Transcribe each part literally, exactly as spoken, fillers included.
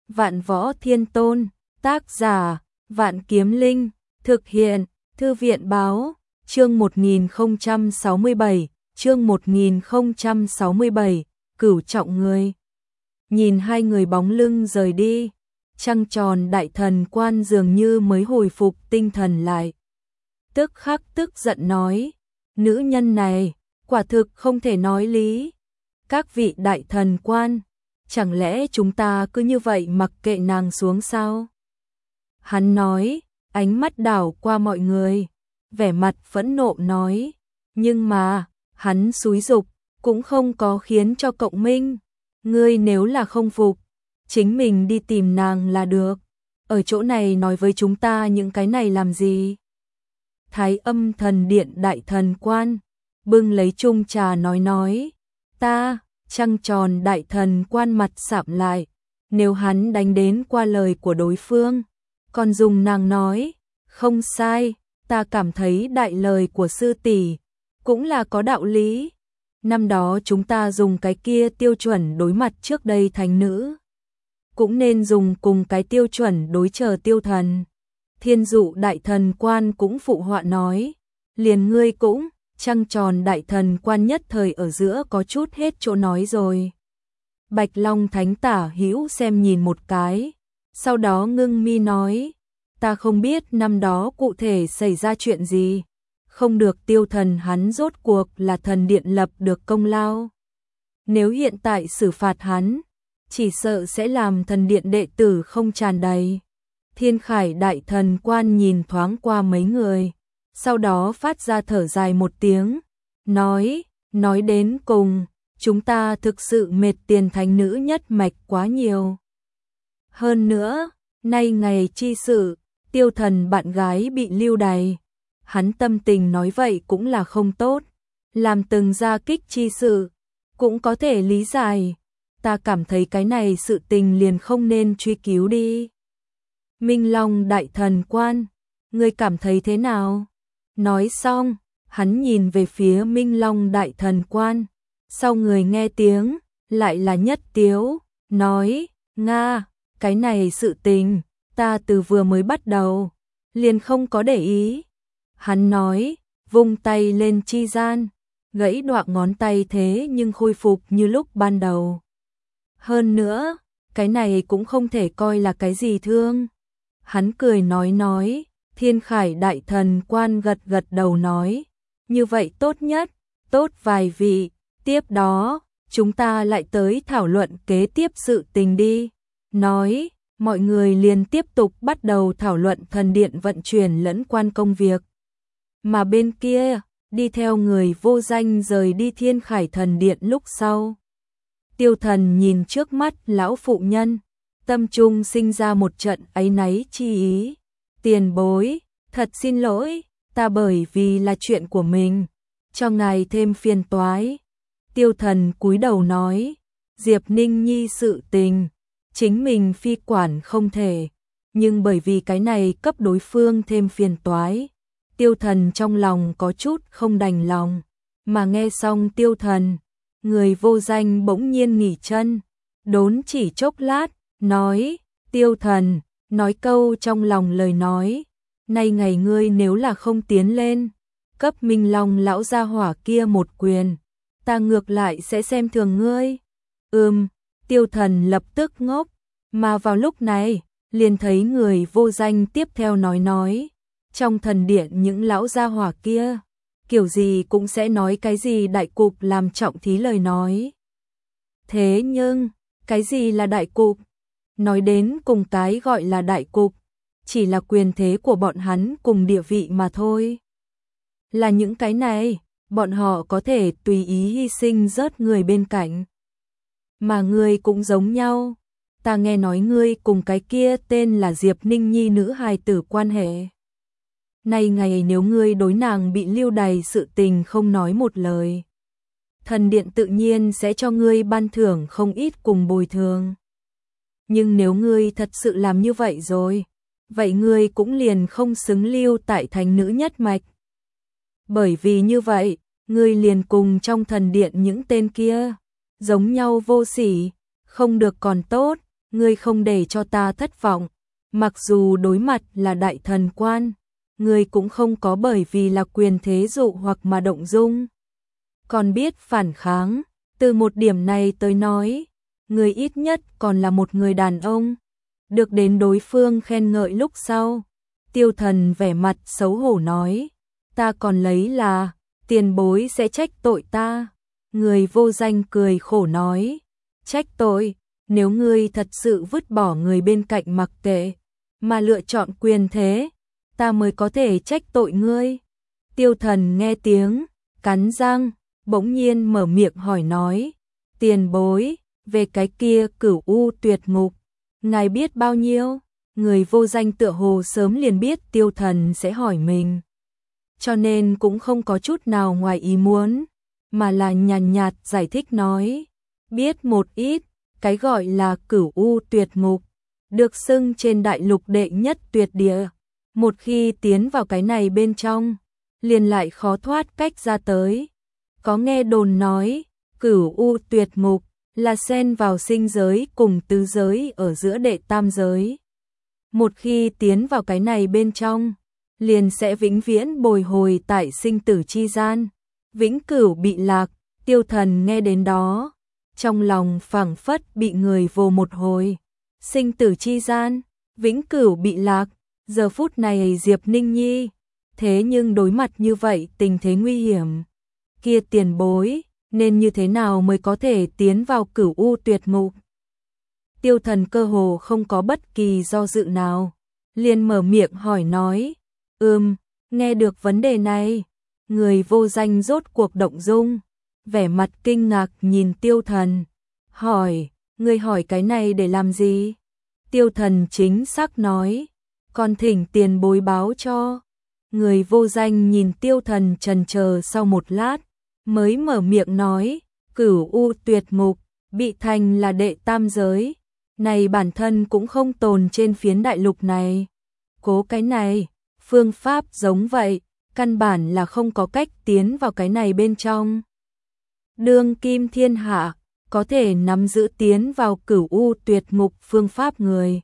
Vạn Võ Thiên Tôn, tác giả, Vạn Kiếm Linh, thực hiện, Thư viện báo, chương một nghìn không trăm sáu mươi bảy, chương một nghìn không trăm sáu mươi bảy, cửu trọng người. Nhìn hai người bóng lưng rời đi, trăng tròn đại thần quan dường như mới hồi phục tinh thần lại. Tức khắc tức giận nói, nữ nhân này, quả thực không thể nói lý. Các vị đại thần quan, chẳng lẽ chúng ta cứ như vậy mặc kệ nàng xuống sao? Hắn nói, ánh mắt đảo qua mọi người, vẻ mặt phẫn nộ nói, nhưng mà, hắn xúi giục, cũng không có khiến cho cộng minh. Ngươi nếu là không phục, chính mình đi tìm nàng là được, ở chỗ này nói với chúng ta những cái này làm gì? Thái Âm Thần Điện đại thần quan, bưng lấy chung trà nói nói, ta, trăng tròn đại thần quan mặt sạm lại, nếu hắn đánh đến qua lời của đối phương, còn dùng nàng nói, không sai, ta cảm thấy đại lời của sư tỷ cũng là có đạo lý. Năm đó chúng ta dùng cái kia tiêu chuẩn đối mặt trước đây thánh nữ, cũng nên dùng cùng cái tiêu chuẩn đối chờ tiêu thần. Thiên Dụ đại thần quan cũng phụ họa nói, liền ngươi cũng, trăng tròn đại thần quan nhất thời ở giữa có chút hết chỗ nói rồi. Bạch Long Thánh Tả Hữu xem nhìn một cái, sau đó ngưng mi nói, ta không biết năm đó cụ thể xảy ra chuyện gì, không được tiêu thần hắn rốt cuộc là thần điện lập được công lao. Nếu hiện tại xử phạt hắn, chỉ sợ sẽ làm thần điện đệ tử không tràn đầy. Thiên Khải đại thần quan nhìn thoáng qua mấy người, sau đó phát ra thở dài một tiếng, nói, nói đến cùng, chúng ta thực sự mệt tiền thánh nữ nhất mạch quá nhiều. Hơn nữa, nay ngày chi sự, tiêu thần bạn gái bị lưu đày, hắn tâm tình nói vậy cũng là không tốt, làm từng gia kích chi sự, cũng có thể lý giải, ta cảm thấy cái này sự tình liền không nên truy cứu đi. Minh Long đại thần quan, ngươi cảm thấy thế nào? Nói xong, hắn nhìn về phía Minh Long đại thần quan, sau người nghe tiếng, lại là Nhất Tiếu, nói, Nga, cái này sự tình, ta từ vừa mới bắt đầu, liền không có để ý. Hắn nói, vung tay lên chi gian, gãy đoạn ngón tay thế nhưng khôi phục như lúc ban đầu. Hơn nữa, cái này cũng không thể coi là cái gì thương. Hắn cười nói nói, Thiên Khải đại thần quan gật gật đầu nói, như vậy tốt nhất, tốt vài vị, tiếp đó, chúng ta lại tới thảo luận kế tiếp sự tình đi. Nói, mọi người liền tiếp tục bắt đầu thảo luận thần điện vận chuyển lẫn quan công việc. Mà bên kia, đi theo người vô danh rời đi Thiên Khải thần điện lúc sau. Tiêu thần nhìn trước mắt lão phụ nhân, tâm trung sinh ra một trận áy náy chi ý. Tiền bối, thật xin lỗi, ta bởi vì là chuyện của mình, cho ngài thêm phiền toái. Tiêu thần cúi đầu nói, Diệp Ninh Nhi sự tình, chính mình phi quản không thể, nhưng bởi vì cái này cấp đối phương thêm phiền toái. Tiêu thần trong lòng có chút không đành lòng, mà nghe xong tiêu thần, người vô danh bỗng nhiên nghỉ chân, đốn chỉ chốc lát, nói, tiêu thần, nói câu trong lòng lời nói, nay ngày ngươi nếu là không tiến lên, cấp Minh Long lão gia hỏa kia một quyền, ta ngược lại sẽ xem thường ngươi. Ừm, tiêu thần lập tức ngốc, mà vào lúc này, liền thấy người vô danh tiếp theo nói nói, trong thần điện những lão gia hỏa kia, kiểu gì cũng sẽ nói cái gì đại cục làm trọng thí lời nói. Thế nhưng, cái gì là đại cục? Nói đến cùng cái gọi là đại cục, chỉ là quyền thế của bọn hắn cùng địa vị mà thôi. Là những cái này, bọn họ có thể tùy ý hy sinh rớt người bên cạnh. Mà ngươi cũng giống nhau, ta nghe nói ngươi cùng cái kia tên là Diệp Ninh Nhi nữ hài tử quan hệ. Nay ngày nếu ngươi đối nàng bị lưu đày sự tình không nói một lời, thần điện tự nhiên sẽ cho ngươi ban thưởng không ít cùng bồi thường. Nhưng nếu ngươi thật sự làm như vậy rồi, vậy ngươi cũng liền không xứng lưu tại thánh nữ nhất mạch. Bởi vì như vậy, ngươi liền cùng trong thần điện những tên kia, giống nhau vô sỉ, không được còn tốt, ngươi không để cho ta thất vọng, mặc dù đối mặt là đại thần quan, ngươi cũng không có bởi vì là quyền thế dụ hoặc mà động dung. Còn biết phản kháng, từ một điểm này tới nói, ngươi ít nhất còn là một người đàn ông. Được đến đối phương khen ngợi lúc sau, Tiêu Thần vẻ mặt xấu hổ nói, ta còn lấy là tiền bối sẽ trách tội ta. Người vô danh cười khổ nói, trách tội, nếu ngươi thật sự vứt bỏ người bên cạnh mặc kệ, mà lựa chọn quyền thế, ta mới có thể trách tội ngươi. Tiêu Thần nghe tiếng, cắn răng, bỗng nhiên mở miệng hỏi nói, tiền bối, về cái kia Cửu U Tuyệt Ngục, ngài biết bao nhiêu? Người vô danh tựa hồ sớm liền biết Tiêu Thần sẽ hỏi mình, cho nên cũng không có chút nào ngoài ý muốn, mà là nhàn nhạt giải thích nói, biết một ít, cái gọi là Cửu U Tuyệt Ngục, được xưng trên đại lục đệ nhất tuyệt địa, một khi tiến vào cái này bên trong, liền lại khó thoát cách ra tới. Có nghe đồn nói, Cửu U Tuyệt Ngục là xen vào sinh giới cùng tứ giới ở giữa đệ tam giới. Một khi tiến vào cái này bên trong, liền sẽ vĩnh viễn bồi hồi tại sinh tử chi gian, vĩnh cửu bị lạc. Tiêu Thần nghe đến đó, trong lòng phảng phất bị người vồ một hồi. Sinh tử chi gian, vĩnh cửu bị lạc, giờ phút này Diệp Ninh Nhi, thế nhưng đối mặt như vậy tình thế nguy hiểm. Kia tiền bối, nên như thế nào mới có thể tiến vào Cửu U Tuyệt Ngục? Tiêu Thần cơ hồ không có bất kỳ do dự nào, liền mở miệng hỏi nói, ừm, nghe được vấn đề này, người vô danh rốt cuộc động dung, vẻ mặt kinh ngạc nhìn Tiêu Thần, hỏi, ngươi hỏi cái này để làm gì? Tiêu Thần chính xác nói, còn thỉnh tiền bối báo cho. Người vô danh nhìn Tiêu Thần trần chờ sau một lát, mới mở miệng nói, Cửu U Tuyệt Ngục, bị thành là đệ tam giới, này bản thân cũng không tồn trên phiến đại lục này. Cố cái này, phương pháp giống vậy, căn bản là không có cách tiến vào cái này bên trong. Đương kim thiên hạ, có thể nắm giữ tiến vào Cửu U Tuyệt Ngục phương pháp người,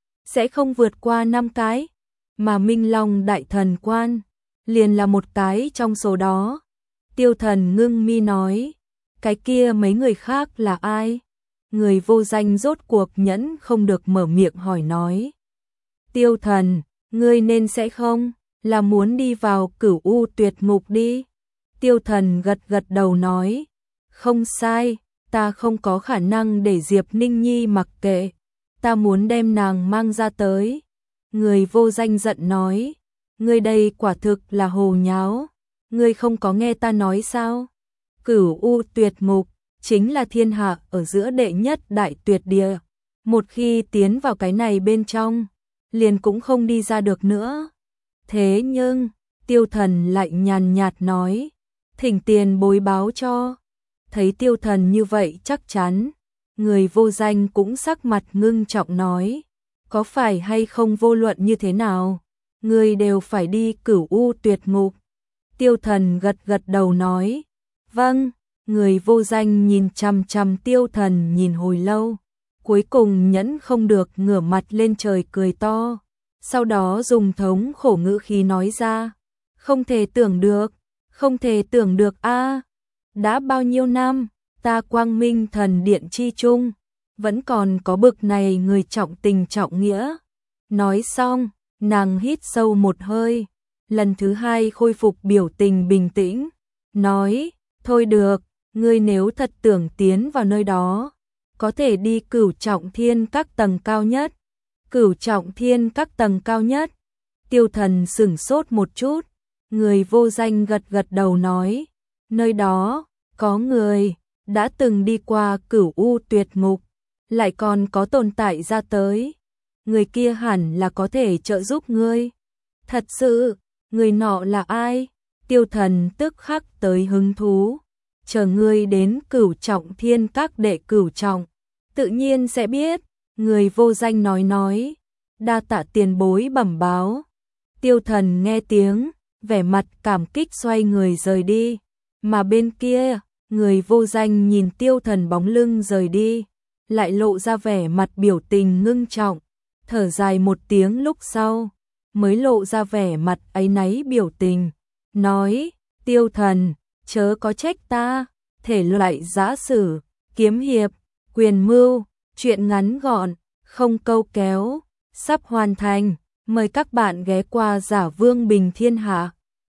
sẽ không vượt qua năm cái, mà Minh Long Đại Thần Quan, liền là một cái trong số đó. Tiêu Thần ngưng mi nói, cái kia mấy người khác là ai? Người vô danh rốt cuộc nhẫn không được mở miệng hỏi nói. Tiêu Thần, ngươi nên sẽ không, là muốn đi vào Cửu U Tuyệt Ngục đi. Tiêu Thần gật gật đầu nói, không sai, ta không có khả năng để Diệp Ninh Nhi mặc kệ, ta muốn đem nàng mang ra tới. Người vô danh giận nói, ngươi đây quả thực là hồ nháo, ngươi không có nghe ta nói sao? Cửu U Tuyệt Ngục chính là thiên hạ ở giữa đệ nhất đại tuyệt địa, một khi tiến vào cái này bên trong, liền cũng không đi ra được nữa. Thế nhưng, Tiêu Thần lại nhàn nhạt nói, thỉnh tiền bối báo cho. Thấy Tiêu Thần như vậy chắc chắn, người vô danh cũng sắc mặt ngưng trọng nói, có phải hay không vô luận như thế nào, ngươi đều phải đi Cửu U Tuyệt Ngục. Tiêu Thần gật gật đầu nói, vâng. Người vô danh nhìn chằm chằm Tiêu Thần nhìn hồi lâu, cuối cùng nhẫn không được ngửa mặt lên trời cười to, sau đó dùng thống khổ ngữ khí nói ra, không thể tưởng được, không thể tưởng được a, đã bao nhiêu năm, ta Quang Minh Thần Điện chi chung, vẫn còn có bực này người trọng tình trọng nghĩa. Nói xong, nàng hít sâu một hơi, lần thứ hai khôi phục biểu tình bình tĩnh, nói, thôi được, ngươi nếu thật tưởng tiến vào nơi đó, có thể đi Cửu Trọng Thiên các tầng cao nhất. Cửu Trọng Thiên các tầng cao nhất. Tiêu Thần sửng sốt một chút, người vô danh gật gật đầu nói, nơi đó, có người, đã từng đi qua Cửu U Tuyệt Ngục, lại còn có tồn tại ra tới. Người kia hẳn là có thể trợ giúp ngươi. Thật sự, người nọ là ai? Tiêu Thần tức khắc tới hứng thú. Chờ ngươi đến Cửu Trọng Thiên các đệ cửu trọng, tự nhiên sẽ biết. Người vô danh nói nói, đa tạ tiền bối bẩm báo. Tiêu Thần nghe tiếng, vẻ mặt cảm kích xoay người rời đi. Mà bên kia, người vô danh nhìn Tiêu Thần bóng lưng rời đi, lại lộ ra vẻ mặt biểu tình ngưng trọng, thở dài một tiếng lúc sau, mới lộ ra vẻ mặt áy náy biểu tình, nói, Tiêu Thần, chớ có trách ta, thể loại giã sử, kiếm hiệp, quyền mưu, truyện ngắn gọn, không câu kéo, sắp hoàn thành, mời các bạn ghé qua Giả Vương Bình Thiên Hạ.